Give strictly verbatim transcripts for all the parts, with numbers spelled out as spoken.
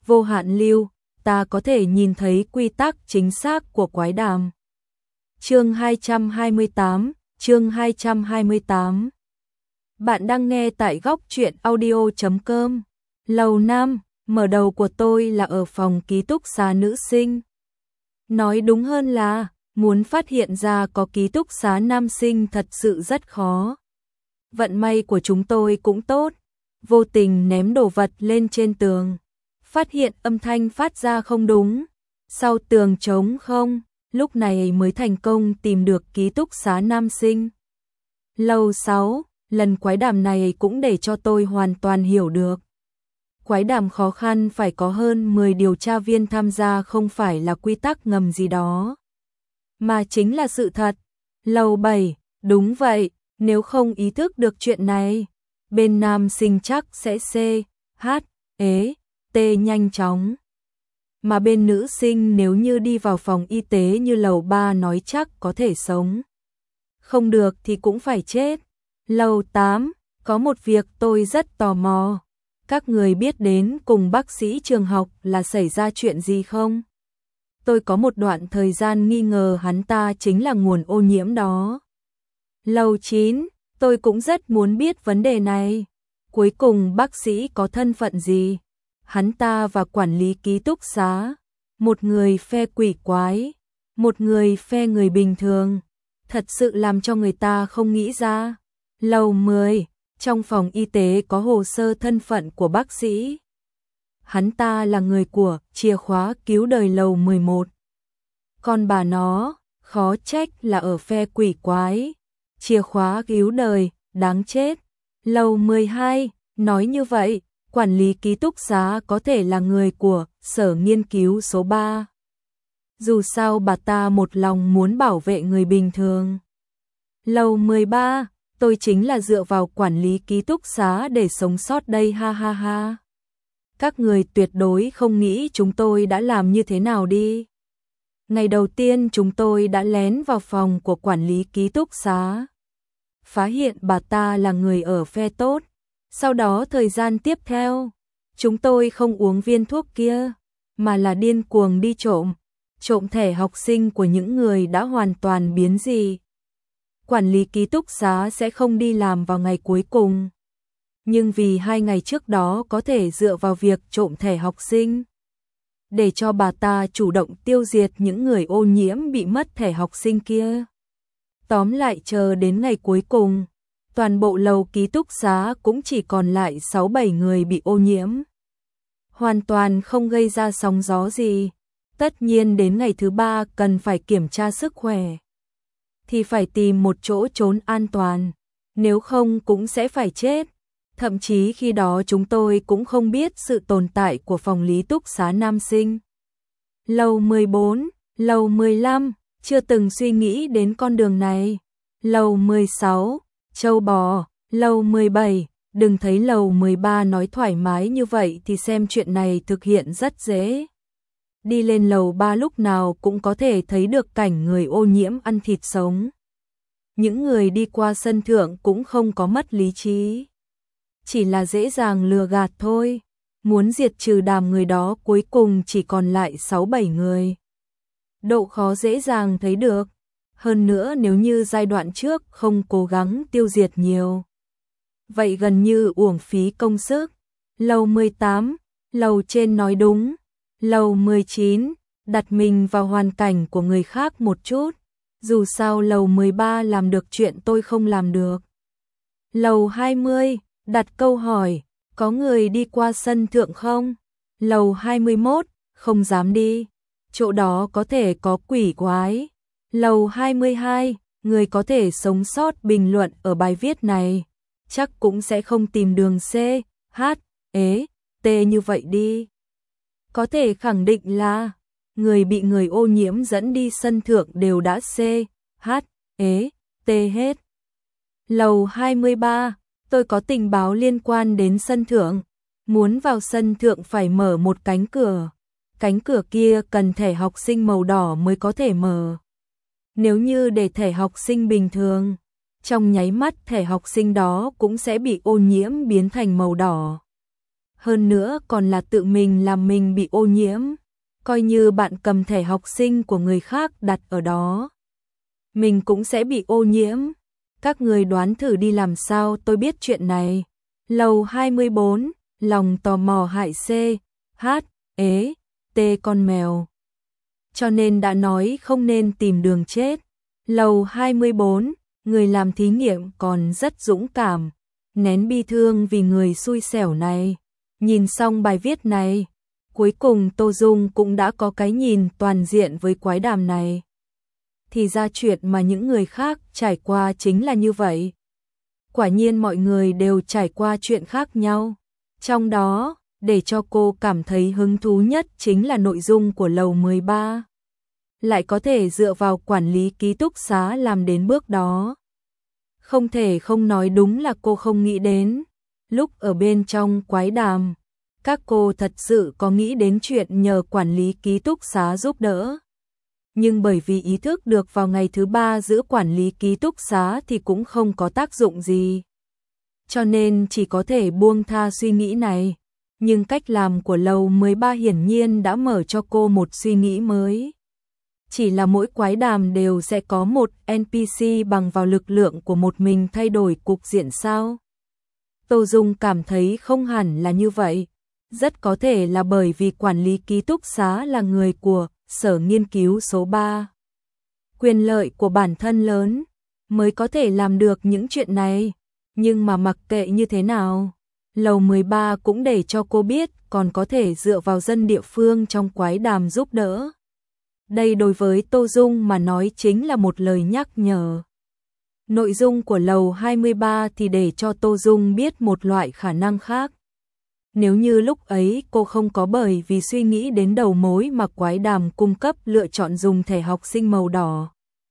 vô hạn lưu, ta có thể nhìn thấy quy tắc chính xác của quái đàm. Chương hai trăm hai mươi tám, chương hai trăm hai mươi tám. Bạn đang nghe tại góc truyện audio chấm com. Lầu năm, mở đầu của tôi là ở phòng ký túc xá nữ sinh. Nói đúng hơn là, muốn phát hiện ra có ký túc xá nam sinh thật sự rất khó. Vận may của chúng tôi cũng tốt, vô tình ném đồ vật lên trên tường. Phát hiện âm thanh phát ra không đúng, sau tường trống không, lúc này mới thành công tìm được ký túc xá nam sinh. Lầu sáu, lần quái đàm này cũng để cho tôi hoàn toàn hiểu được. Quái đàm khó khăn phải có hơn mười điều tra viên tham gia không phải là quy tắc ngầm gì đó, mà chính là sự thật. Lầu bảy, đúng vậy, nếu không ý thức được chuyện này, bên nam sinh chắc sẽ C, H, ế, T nhanh chóng. Mà bên nữ sinh nếu như đi vào phòng y tế như lầu ba nói chắc có thể sống. Không được thì cũng phải chết. Lầu tám, có một việc tôi rất tò mò. Các người biết đến cùng bác sĩ trường học là xảy ra chuyện gì không? Tôi có một đoạn thời gian nghi ngờ hắn ta chính là nguồn ô nhiễm đó. Lầu chín, tôi cũng rất muốn biết vấn đề này. Cuối cùng bác sĩ có thân phận gì? Hắn ta và quản lý ký túc xá, một người phe quỷ quái, một người phe người bình thường, thật sự làm cho người ta không nghĩ ra. Lầu mười, trong phòng y tế có hồ sơ thân phận của bác sĩ. Hắn ta là người của chìa khóa cứu đời lầu mười một. Còn bà nó, khó trách là ở phe quỷ quái, chìa khóa cứu đời, đáng chết. Lầu mười hai, nói như vậy, quản lý ký túc xá có thể là người của sở nghiên cứu số ba. Dù sao bà ta một lòng muốn bảo vệ người bình thường. Lầu mười ba, tôi chính là dựa vào quản lý ký túc xá để sống sót đây ha ha ha. Các người tuyệt đối không nghĩ chúng tôi đã làm như thế nào đi. Ngày đầu tiên chúng tôi đã lén vào phòng của quản lý ký túc xá, phát hiện bà ta là người ở phe tốt. Sau đó thời gian tiếp theo, chúng tôi không uống viên thuốc kia, mà là điên cuồng đi trộm, trộm thẻ học sinh của những người đã hoàn toàn biến dị. Quản lý ký túc xá sẽ không đi làm vào ngày cuối cùng, nhưng vì hai ngày trước đó có thể dựa vào việc trộm thẻ học sinh, để cho bà ta chủ động tiêu diệt những người ô nhiễm bị mất thẻ học sinh kia. Tóm lại chờ đến ngày cuối cùng, toàn bộ lầu ký túc xá cũng chỉ còn lại sáu bảy người bị ô nhiễm. Hoàn toàn không gây ra sóng gió gì. Tất nhiên đến ngày thứ ba cần phải kiểm tra sức khỏe, thì phải tìm một chỗ trốn an toàn, nếu không cũng sẽ phải chết. Thậm chí khi đó chúng tôi cũng không biết sự tồn tại của phòng lý túc xá nam sinh. Lầu mười bốn, lầu mười lăm, chưa từng suy nghĩ đến con đường này. Lầu mười sáu, châu bò. Lầu mười bảy, đừng thấy lầu mười ba nói thoải mái như vậy thì xem chuyện này thực hiện rất dễ. Đi lên lầu ba lúc nào cũng có thể thấy được cảnh người ô nhiễm ăn thịt sống. Những người đi qua sân thượng cũng không có mất lý trí, chỉ là dễ dàng lừa gạt thôi. Muốn diệt trừ đám người đó cuối cùng chỉ còn lại sáu bảy người. Độ khó dễ dàng thấy được. Hơn nữa nếu như giai đoạn trước không cố gắng tiêu diệt nhiều, vậy gần như uổng phí công sức. Lầu mười tám, lầu trên nói đúng. Lầu mười chín, đặt mình vào hoàn cảnh của người khác một chút. Dù sao lầu mười ba làm được chuyện tôi không làm được. Lầu hai mươi, đặt câu hỏi, có người đi qua sân thượng không? Lầu hai mươi mốt, không dám đi, chỗ đó có thể có quỷ quái. Lầu hai mươi hai, người có thể sống sót bình luận ở bài viết này, chắc cũng sẽ không tìm đường C, H, ế, T như vậy đi. Có thể khẳng định là người bị người ô nhiễm dẫn đi sân thượng đều đã C, H, ế, T hết. Lầu hai mươi ba, tôi có tình báo liên quan đến sân thượng. Muốn vào sân thượng phải mở một cánh cửa. Cánh cửa kia cần thẻ học sinh màu đỏ mới có thể mở. Nếu như để thẻ học sinh bình thường, trong nháy mắt thẻ học sinh đó cũng sẽ bị ô nhiễm biến thành màu đỏ. hơn nữa còn là tự mình làm mình bị ô nhiễm, coi như bạn cầm thẻ học sinh của người khác đặt ở đó, mình cũng sẽ bị ô nhiễm. Các người đoán thử đi, làm sao tôi biết chuyện này? Lầu hai mươi bốn, lòng tò mò hại C, H, ế, T con mèo. Cho nên đã nói không nên tìm đường chết. Lầu hai mươi bốn, người làm thí nghiệm còn rất dũng cảm, nén bi thương vì người xui xẻo này. Nhìn xong bài viết này, cuối cùng Tô Dung cũng đã có cái nhìn toàn diện với quái đàm này. Thì ra chuyện mà những người khác trải qua chính là như vậy. Quả nhiên mọi người đều trải qua chuyện khác nhau. Trong đó, để cho cô cảm thấy hứng thú nhất chính là nội dung của lầu mười ba. Lại có thể dựa vào quản lý ký túc xá làm đến bước đó. Không thể không nói đúng là cô không nghĩ đến. Lúc ở bên trong quái đàm, các cô thật sự có nghĩ đến chuyện nhờ quản lý ký túc xá giúp đỡ. Nhưng bởi vì ý thức được vào ngày thứ ba giữ quản lý ký túc xá thì cũng không có tác dụng gì. Cho nên chỉ có thể buông tha suy nghĩ này. Nhưng cách làm của lầu mười ba hiển nhiên đã mở cho cô một suy nghĩ mới. Chỉ là mỗi quái đàm đều sẽ có một en pê xê bằng vào lực lượng của một mình thay đổi cục diện sao? Tô Dung cảm thấy không hẳn là như vậy. Rất có thể là bởi vì quản lý ký túc xá là người của sở nghiên cứu số ba. Quyền lợi của bản thân lớn mới có thể làm được những chuyện này. Nhưng mà mặc kệ như thế nào, lầu mười ba cũng để cho cô biết còn có thể dựa vào dân địa phương trong quái đàm giúp đỡ. Đây đối với Tô Dung mà nói chính là một lời nhắc nhở. Nội dung của lầu hai mươi ba thì để cho Tô Dung biết một loại khả năng khác. Nếu như lúc ấy cô không có bởi vì suy nghĩ đến đầu mối mà quái đàm cung cấp lựa chọn dùng thẻ học sinh màu đỏ,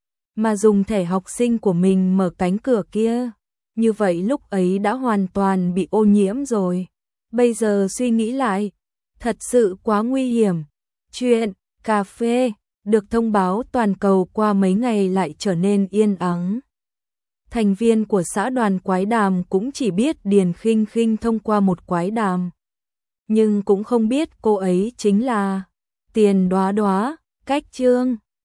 mà dùng thẻ học sinh của mình mở cánh cửa kia, như vậy lúc ấy đã hoàn toàn bị ô nhiễm rồi. Bây giờ suy nghĩ lại, thật sự quá nguy hiểm. Chuyện cà phê được thông báo toàn cầu qua mấy ngày lại trở nên yên ắng. Thành viên của xã đoàn quái đàm cũng chỉ biết Điền Khinh Khinh thông qua một quái đàm. Nhưng cũng không biết cô ấy chính là Tiền Đóa Đóa, cách chương.